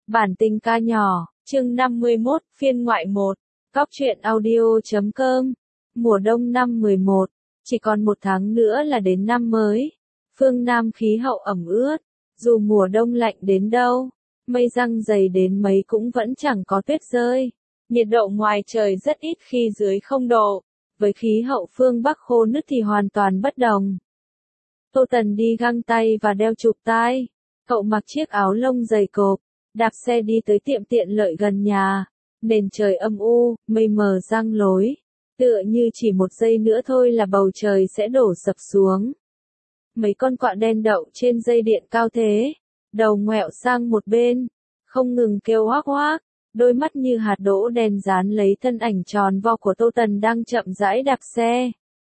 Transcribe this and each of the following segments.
Bản tình ca nhỏ, chương 51, phiên ngoại 1, Cóc truyện audio.com, mùa đông năm 11, chỉ còn 1 tháng nữa là đến năm mới. Phương Nam khí hậu ẩm ướt, dù mùa đông lạnh đến đâu, mây giăng dày đến mấy cũng vẫn chẳng có tuyết rơi. Nhiệt độ ngoài trời rất ít khi dưới 0 độ, với khí hậu phương Bắc khô nứt thì hoàn toàn bất đồng. Tô Tần đi găng tay và đeo chụp tai, cậu mặc chiếc áo lông dày cộp, đạp xe đi tới tiệm tiện lợi gần nhà. Nền trời âm u, mây mờ giăng lối, tựa như chỉ 1 giây nữa thôi là bầu trời sẽ đổ sập xuống. Mấy con quạ đen đậu trên dây điện cao thế, đầu ngoẹo sang một bên, không ngừng kêu hoác hoác, đôi mắt như hạt đỗ đen dán lấy thân ảnh tròn vo của Tô Tần đang chậm rãi đạp xe.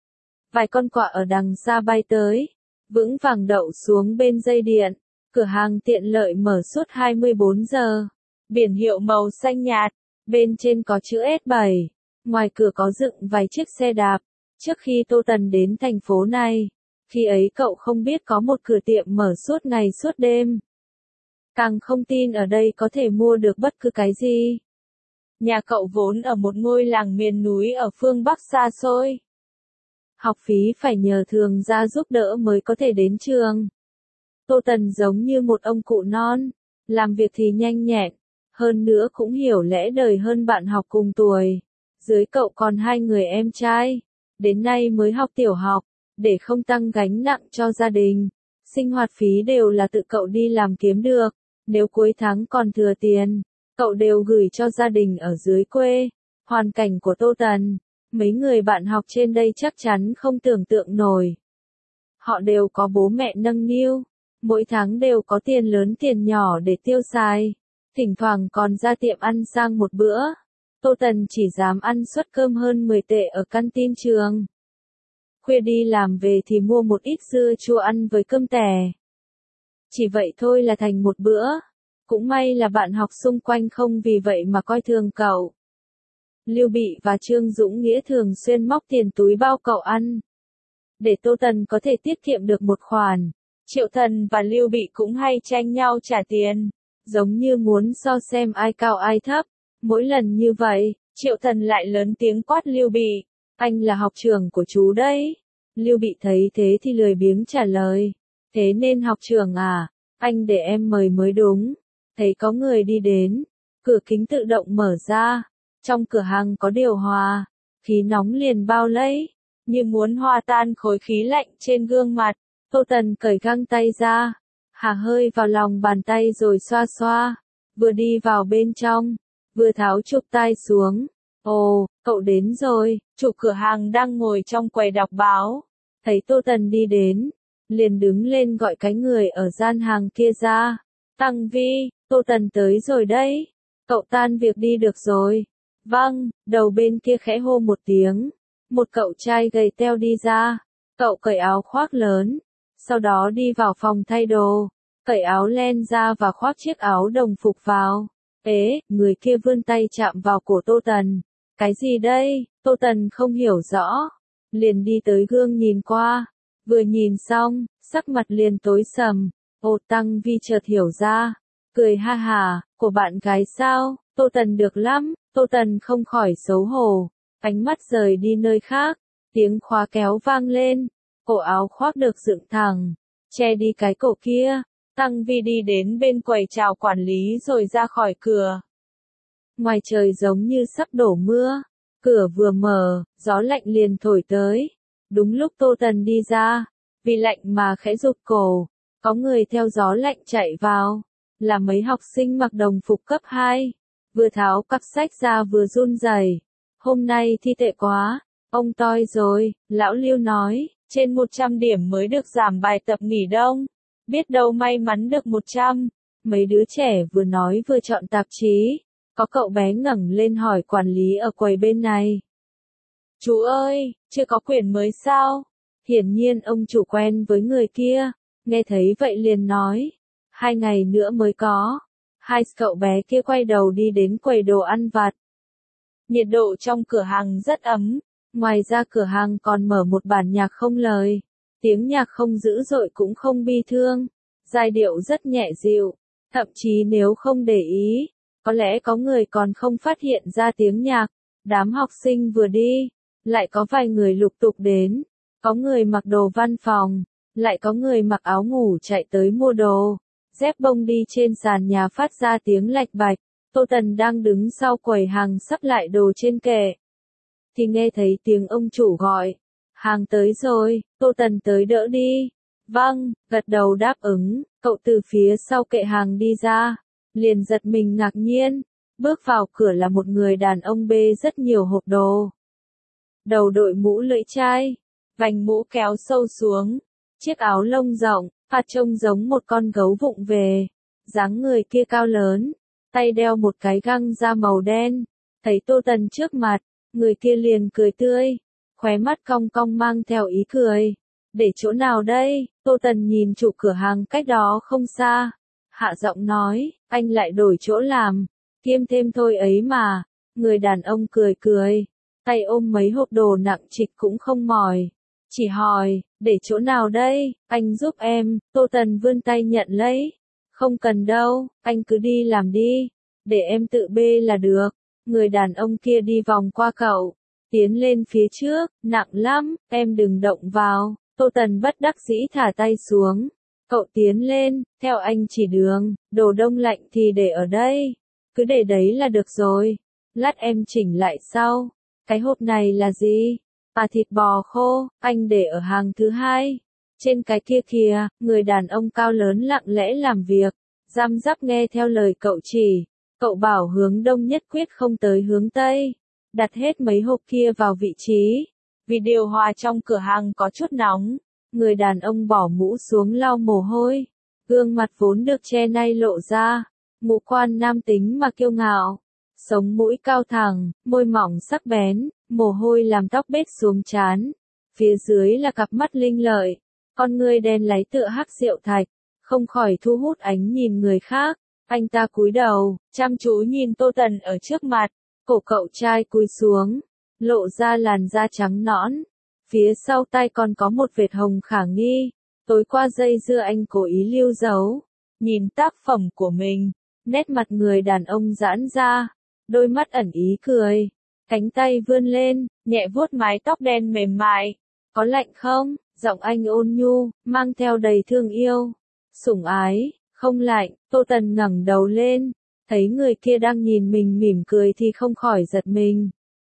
Vài con quạ ở đằng xa bay tới, vững vàng đậu xuống bên dây điện. Cửa hàng tiện lợi mở suốt 24 giờ. Biển hiệu màu xanh nhạt, bên trên có chữ S7. Ngoài cửa có dựng vài chiếc xe đạp. Trước khi Tô Tần đến thành phố này, khi ấy cậu không biết có một cửa tiệm mở suốt ngày suốt đêm. Càng không tin ở đây có thể mua được bất cứ cái gì. Nhà cậu vốn ở một ngôi làng miền núi ở phương Bắc xa xôi. Học phí phải nhờ thường gia giúp đỡ mới có thể đến trường. Tô Tần giống như một ông cụ non, làm việc thì nhanh nhẹn, hơn nữa cũng hiểu lẽ đời hơn bạn học cùng tuổi. Dưới cậu còn 2 người em trai, đến nay mới học tiểu học, để không tăng gánh nặng cho gia đình. Sinh hoạt phí đều là tự cậu đi làm kiếm được, nếu cuối tháng còn thừa tiền, cậu đều gửi cho gia đình ở dưới quê. Hoàn cảnh của Tô Tần, mấy người bạn học trên đây chắc chắn không tưởng tượng nổi. Họ đều có bố mẹ nâng niu. Mỗi tháng đều có tiền lớn tiền nhỏ để tiêu xài, thỉnh thoảng còn ra tiệm ăn sang một bữa. Tô Tần chỉ dám ăn suất cơm hơn 10 tệ ở canteen trường. Khuya đi làm về thì mua một ít dưa chua ăn với cơm tẻ. Chỉ vậy thôi là thành một bữa. Cũng may là bạn học xung quanh không vì vậy mà coi thường cậu. Lưu Bị và Trương Dũng Nghĩa thường xuyên móc tiền túi bao cậu ăn, để Tô Tần có thể tiết kiệm được một khoản. Triệu Thần và Lưu Bị cũng hay tranh nhau trả tiền, giống như muốn so xem ai cao ai thấp. Mỗi lần như vậy, Triệu Thần lại lớn tiếng quát Lưu Bị, anh là học trưởng của chú đấy. Lưu Bị thấy thế thì lười biếng trả lời, thế nên học trưởng à, anh để em mời mới đúng. Thấy có người đi đến, cửa kính tự động mở ra, trong cửa hàng có điều hòa, khí nóng liền bao lấy, như muốn hòa tan khối khí lạnh trên gương mặt. Tô Tần cởi găng tay ra, hả hơi vào lòng bàn tay rồi xoa xoa, vừa đi vào bên trong, vừa tháo chụp tai xuống. Ồ, cậu đến rồi, chủ cửa hàng đang ngồi trong quầy đọc báo, thấy Tô Tần đi đến, liền đứng lên gọi cái người ở gian hàng kia ra. Tăng Vi, Tô Tần tới rồi đấy, cậu tan việc đi được rồi. Vâng, đầu bên kia khẽ hô một tiếng, một cậu trai gầy teo đi ra, cậu cởi áo khoác lớn. Sau đó đi vào phòng thay đồ, cởi áo len ra và khoác chiếc áo đồng phục vào. Ế, người kia vươn tay chạm vào cổ Tô Tần. Cái gì đây? Tô Tần không hiểu rõ. Liền đi tới gương nhìn qua. Vừa nhìn xong, sắc mặt liền tối sầm. Ồ, Tăng Vi chợt hiểu ra. Cười ha hà, của bạn gái sao? Tô Tần được lắm. Tô Tần không khỏi xấu hổ. Ánh mắt rời đi nơi khác. Tiếng khóa kéo vang lên. Cổ áo khoác được dựng thẳng, che đi cái cổ kia. Tăng Vi đi đến bên quầy chào quản lý rồi ra khỏi cửa. Ngoài trời giống như sắp đổ mưa, cửa vừa mở, gió lạnh liền thổi tới. Đúng lúc Tô Tần đi ra, vì lạnh mà khẽ rụt cổ, có người theo gió lạnh chạy vào, là mấy học sinh mặc đồng phục cấp 2, vừa tháo cặp sách ra vừa run rẩy. Hôm nay thi tệ quá, ông toi rồi, lão Lưu nói. Trên 100 điểm mới được giảm bài tập nghỉ đông. Biết đâu may mắn được 100. Mấy đứa trẻ vừa nói vừa chọn tạp chí. Có cậu bé ngẩng lên hỏi quản lý ở quầy bên này. Chú ơi, chưa có quyển mới sao? Hiển nhiên ông chủ quen với người kia. Nghe thấy vậy liền nói. 2 ngày nữa mới có. Hai cậu bé kia quay đầu đi đến quầy đồ ăn vặt. Nhiệt độ trong cửa hàng rất ấm. Ngoài ra cửa hàng còn mở một bản nhạc không lời. Tiếng nhạc không dữ dội cũng không bi thương. Giai điệu rất nhẹ dịu. Thậm chí nếu không để ý, có lẽ có người còn không phát hiện ra tiếng nhạc. Đám học sinh vừa đi, lại có vài người lục tục đến. Có người mặc đồ văn phòng, lại có người mặc áo ngủ chạy tới mua đồ. Dép bông đi trên sàn nhà phát ra tiếng lạch bạch. Tô Tần đang đứng sau quầy hàng sắp lại đồ trên kệ. Thì nghe thấy tiếng ông chủ gọi. Hàng tới rồi, Tô Tần tới đỡ đi. Vâng, gật đầu đáp ứng, cậu từ phía sau kệ hàng đi ra. Liền giật mình ngạc nhiên. Bước vào cửa là một người đàn ông bê rất nhiều hộp đồ. Đầu đội mũ lưỡi chai, vành mũ kéo sâu xuống, chiếc áo lông rộng, phát trông giống một con gấu vụng về. Dáng người kia cao lớn, tay đeo một cái găng da màu đen. Thấy Tô Tần trước mặt, người kia liền cười tươi, khóe mắt cong cong mang theo ý cười. Để chỗ nào đây? Tô Tần nhìn chủ cửa hàng cách đó không xa. Hạ giọng nói, anh lại đổi chỗ làm. Kiêm thêm thôi ấy mà. Người đàn ông cười cười, tay ôm mấy hộp đồ nặng trịch cũng không mỏi. Chỉ hỏi, để chỗ nào đây, anh giúp em. Tô Tần vươn tay nhận lấy. Không cần đâu, anh cứ đi làm đi. Để em tự bê là được. Người đàn ông kia đi vòng qua cậu, tiến lên phía trước, nặng lắm, em đừng động vào. Tô Tần bất đắc dĩ thả tay xuống. Cậu tiến lên, theo anh chỉ đường, đồ đông lạnh thì để ở đây. Cứ để đấy là được rồi. Lát em chỉnh lại sau. Cái hộp này là gì? Thịt bò khô, anh để ở hàng thứ hai. Trên cái kia kìa, người đàn ông cao lớn lặng lẽ làm việc. Răm rắp nghe theo lời cậu chỉ. Cậu bảo hướng đông nhất quyết không tới hướng tây. Đặt hết mấy hộp kia vào vị trí. Vì điều hòa trong cửa hàng có chút nóng. Người đàn ông bỏ mũ xuống lau mồ hôi. Gương mặt vốn được che nay lộ ra. Ngũ quan nam tính mà kiêu ngạo. Sống mũi cao thẳng, môi mỏng sắc bén, mồ hôi làm tóc bết xuống trán. Phía dưới là cặp mắt linh lợi. Con ngươi đen láy tựa hắc rượu thạch. Không khỏi thu hút ánh nhìn người khác. Anh ta cúi đầu, chăm chú nhìn Tô Tần ở trước mặt. Cổ cậu trai cúi xuống, lộ ra làn da trắng nõn. Phía sau tay còn có một vệt hồng khả nghi. Tối qua dây dưa anh cố ý lưu giấu. Nhìn tác phẩm của mình, nét mặt người đàn ông giãn ra. Đôi mắt ẩn ý cười. Cánh tay vươn lên, nhẹ vuốt mái tóc đen mềm mại. Có lạnh không? Giọng anh ôn nhu, mang theo đầy thương yêu. Sủng ái, không lạnh. Tô Tần ngẩng đầu lên. Thấy người kia đang nhìn mình mỉm cười thì không khỏi giật mình.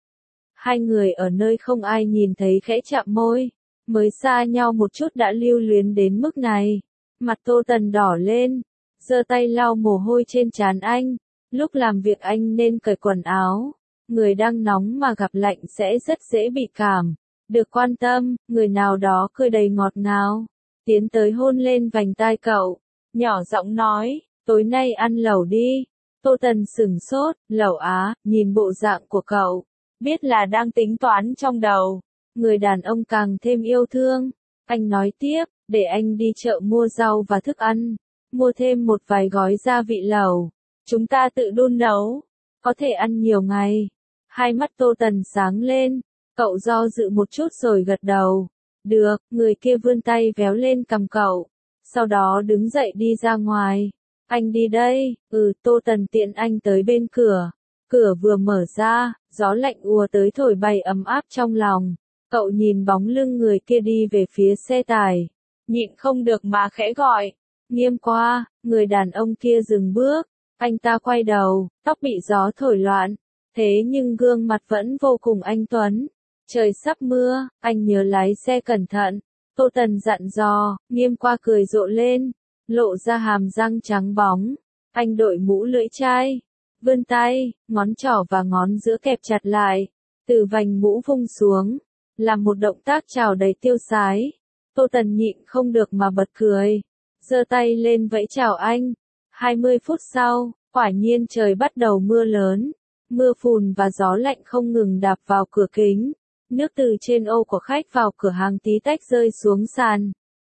Hai người ở nơi không ai nhìn thấy khẽ chạm môi. Mới xa nhau một chút đã lưu luyến đến mức này. Mặt Tô Tần đỏ lên. Giơ tay lau mồ hôi trên trán anh. Lúc làm việc anh nên cởi quần áo. Người đang nóng mà gặp lạnh sẽ rất dễ bị cảm. Được quan tâm, người nào đó cười đầy ngọt ngào. Tiến tới hôn lên vành tai cậu. Nhỏ giọng nói, tối nay ăn lẩu đi. Tô Tần sửng sốt, lẩu á, nhìn bộ dạng của cậu. Biết là đang tính toán trong đầu. Người đàn ông càng thêm yêu thương. Anh nói tiếp, để anh đi chợ mua rau và thức ăn. Mua thêm một vài gói gia vị lẩu. Chúng ta tự đun nấu. Có thể ăn nhiều ngày. Hai mắt Tô Tần sáng lên. Cậu do dự một chút rồi gật đầu. Được, người kia vươn tay véo lên cằm cậu. Sau đó đứng dậy đi ra ngoài. Anh đi đây. Tô Tần tiện anh tới bên cửa. Cửa vừa mở ra, gió lạnh ùa tới thổi bay ấm áp trong lòng. Cậu nhìn bóng lưng người kia đi về phía xe tải. Nhịn không được mà khẽ gọi. Nghiêm qua, người đàn ông kia dừng bước. Anh ta quay đầu, tóc bị gió thổi loạn. Thế nhưng gương mặt vẫn vô cùng anh tuấn. Trời sắp mưa, anh nhớ lái xe cẩn thận. Tô Tần dặn dò, Nghiêm qua cười rộ lên. Lộ ra hàm răng trắng bóng. Anh đội mũ lưỡi chai. Vươn tay, ngón trỏ và ngón giữa kẹp chặt lại. Từ vành mũ vung xuống. Làm một động tác chào đầy tiêu sái. Tô Tần nhịn không được mà bật cười. Giơ tay lên vẫy chào anh. 20 phút sau, quả nhiên trời bắt đầu mưa lớn. Mưa phùn và gió lạnh không ngừng đạp vào cửa kính. Nước từ trên ô của khách vào cửa hàng tí tách rơi xuống sàn.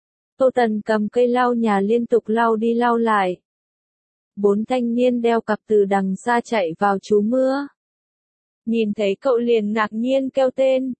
Tô Tần cầm cây lau nhà liên tục lau đi lau lại. 4 thanh niên đeo cặp từ đằng xa chạy vào trú mưa. Nhìn thấy cậu liền ngạc nhiên kêu tên.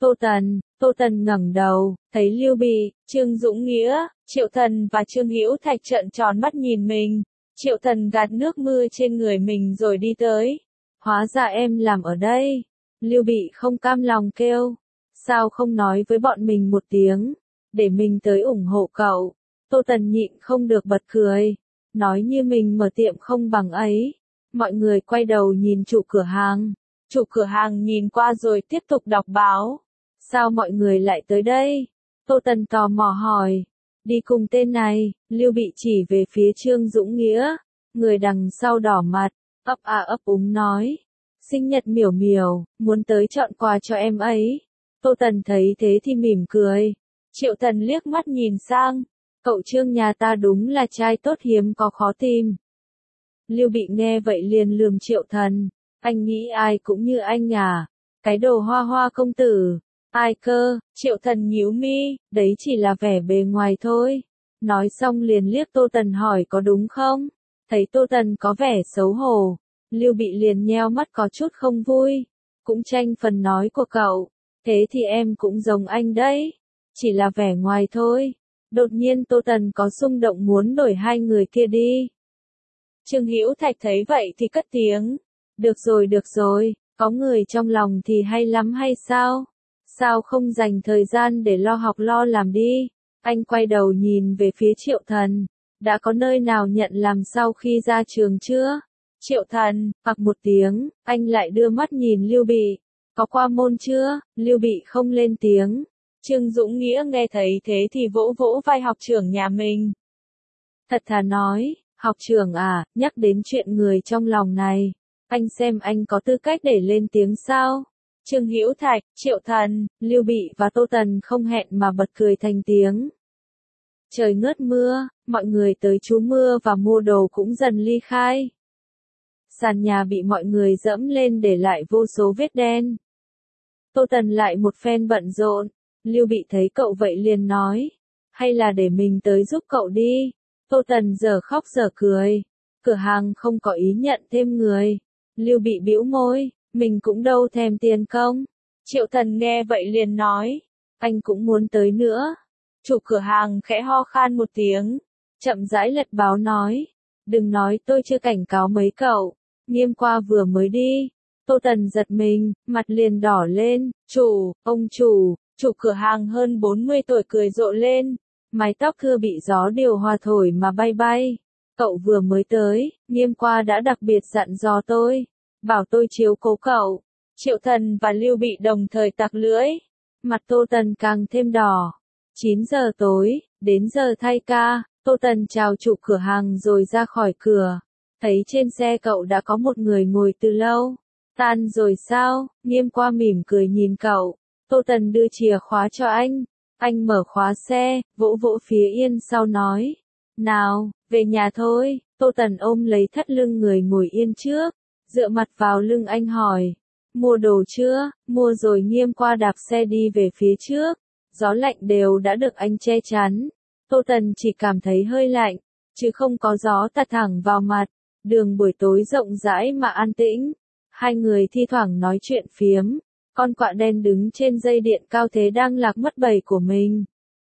Tô Tần ngẩng đầu, thấy Lưu Bị, Trương Dũng Nghĩa, Triệu Thần và Trương Hữu Thạch trợn tròn mắt nhìn mình. Triệu Thần gạt nước mưa trên người mình rồi đi tới. Hóa ra em làm ở đây. Lưu Bị không cam lòng kêu. Sao không nói với bọn mình một tiếng, để mình tới ủng hộ cậu. Tô Tần nhịn không được bật cười. Nói như mình mở tiệm không bằng ấy. Mọi người quay đầu nhìn chủ cửa hàng. Chủ cửa hàng nhìn qua rồi tiếp tục đọc báo. Sao mọi người lại tới đây? Tô Tần tò mò hỏi. Đi cùng tên này, Lưu Bị chỉ về phía Trương Dũng Nghĩa. Người đằng sau đỏ mặt, ấp a ấp úng nói. Sinh nhật Miểu Miểu, muốn tới chọn quà cho em ấy. Tô Tần thấy thế thì mỉm cười. Triệu Thần liếc mắt nhìn sang. Cậu Trương nhà ta đúng là trai tốt hiếm có khó tìm. Lưu Bị nghe vậy liền lườm Triệu Thần. Anh nghĩ ai cũng như anh à? Cái đồ hoa hoa công tử. Ai cơ? Triệu Thần nhíu mi, đấy chỉ là vẻ bề ngoài thôi. Nói xong liền liếc Tô Tần hỏi có đúng không? Thấy Tô Tần có vẻ xấu hổ. Lưu Bị liền nheo mắt có chút không vui. Cũng tranh phần nói của cậu. Thế thì em cũng giống anh đấy. Chỉ là vẻ ngoài thôi. Đột nhiên Tô Tần có xung động muốn đổi hai người kia đi. Trương Hữu Thạch thấy vậy thì cất tiếng. Được rồi, có người trong lòng thì hay lắm hay sao? Sao không dành thời gian để lo học lo làm đi? Anh quay đầu nhìn về phía Triệu Thần. Đã có nơi nào nhận làm sau khi ra trường chưa? Triệu Thần, hoặc một tiếng, anh lại đưa mắt nhìn Lưu Bị. Có qua môn chưa? Lưu Bị không lên tiếng. Trương Dũng Nghĩa nghe thấy thế thì vỗ vỗ vai học trưởng nhà mình. Thật thà nói, học trưởng à, nhắc đến chuyện người trong lòng này. Anh xem anh có tư cách để lên tiếng sao? Trương Hữu Thạch, Triệu Thần, Lưu Bị và Tô Tần không hẹn mà bật cười thành tiếng. Trời ngớt mưa, mọi người tới trú mưa và mua đồ cũng dần ly khai. Sàn nhà bị mọi người dẫm lên để lại vô số vết đen. Tô Tần lại một phen bận rộn. Lưu Bị thấy cậu vậy liền nói. Hay là để mình tới giúp cậu đi. Tô Tần giờ khóc giờ cười. Cửa hàng không có ý nhận thêm người. Lưu Bị bĩu môi. Mình cũng đâu thèm tiền công. Triệu Thần nghe vậy liền nói. Anh cũng muốn tới nữa. Chủ cửa hàng khẽ ho khan một tiếng. Chậm rãi lật báo nói. Đừng nói tôi chưa cảnh cáo mấy cậu. Nghiêm qua vừa mới đi. Tô Tần giật mình, mặt liền đỏ lên. Ông chủ cửa hàng hơn 40 tuổi cười rộ lên. Mái tóc thưa bị gió điều hòa thổi mà bay bay. Cậu vừa mới tới, Nghiêm qua đã đặc biệt dặn dò tôi. Bảo tôi chiếu cố cậu. Triệu Thần và Lưu Bị đồng thời tặc lưỡi. Mặt Tô Tần càng thêm đỏ. 9 giờ tối, đến giờ thay ca, Tô Tần chào chủ cửa hàng rồi ra khỏi cửa. Thấy trên xe cậu đã có một người ngồi từ lâu. Tan rồi sao? Nghiêm qua mỉm cười nhìn cậu. Tô Tần đưa chìa khóa cho anh. Anh mở khóa xe, vỗ vỗ phía yên sau nói. Nào, về nhà thôi. Tô Tần ôm lấy thắt lưng người ngồi yên trước. Dựa mặt vào lưng anh hỏi. Mua đồ chưa? Mua rồi. Nghiêm qua đạp xe đi về phía trước. Gió lạnh đều đã được anh che chắn. Tô Tần chỉ cảm thấy hơi lạnh, chứ không có gió tạt thẳng vào mặt. Đường buổi tối rộng rãi mà an tĩnh. Hai người thi thoảng nói chuyện phiếm. Con quạ đen đứng trên dây điện cao thế đang lạc mất bầy của mình.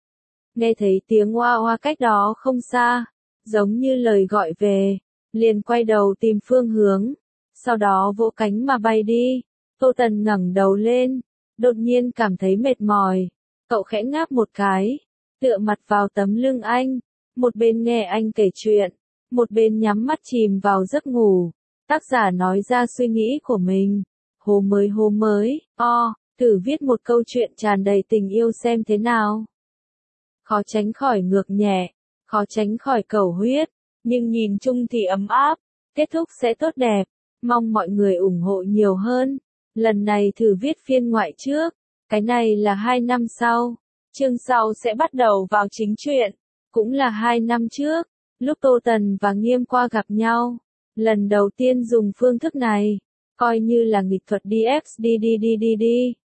Nghe thấy tiếng oa oa cách đó không xa, giống như lời gọi về, liền quay đầu tìm phương hướng. Sau đó vỗ cánh mà bay đi. Tô Tần ngẩng đầu lên, đột nhiên cảm thấy mệt mỏi. Cậu khẽ ngáp một cái, tựa mặt vào tấm lưng anh, một bên nghe anh kể chuyện, một bên nhắm mắt chìm vào giấc ngủ. Tác giả nói ra suy nghĩ của mình. Hồ mới, thử viết một câu chuyện tràn đầy tình yêu xem thế nào. Khó tránh khỏi ngược nhẹ, khó tránh khỏi cầu huyết, nhưng nhìn chung thì ấm áp, kết thúc sẽ tốt đẹp. Mong mọi người ủng hộ nhiều hơn. Lần này thử viết phiên ngoại trước, cái này là 2 năm sau. Chương sau sẽ bắt đầu vào chính truyện, cũng là 2 năm trước, lúc Tô Tần và Nghiêm qua gặp nhau. Lần đầu tiên dùng phương thức này, coi như là nghịch thuật DXD.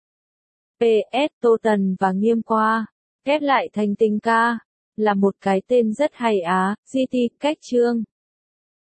PS Tô Tần và Nghiêm qua, ghép lại thành tình ca, là một cái tên rất hay á, GT, cách chương.